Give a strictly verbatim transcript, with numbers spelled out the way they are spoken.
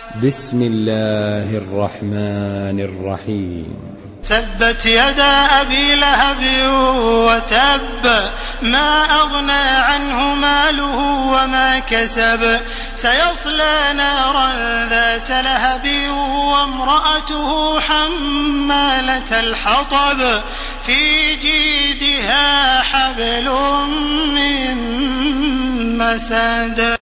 بسم الله الرحمن الرحيم. تبت يدا أبي لهب وتب ما أغنى عنه ماله وما كسب سيصلى نارا ذات لهب وامرأته حمالة الحطب في جيدها حبل من مسد.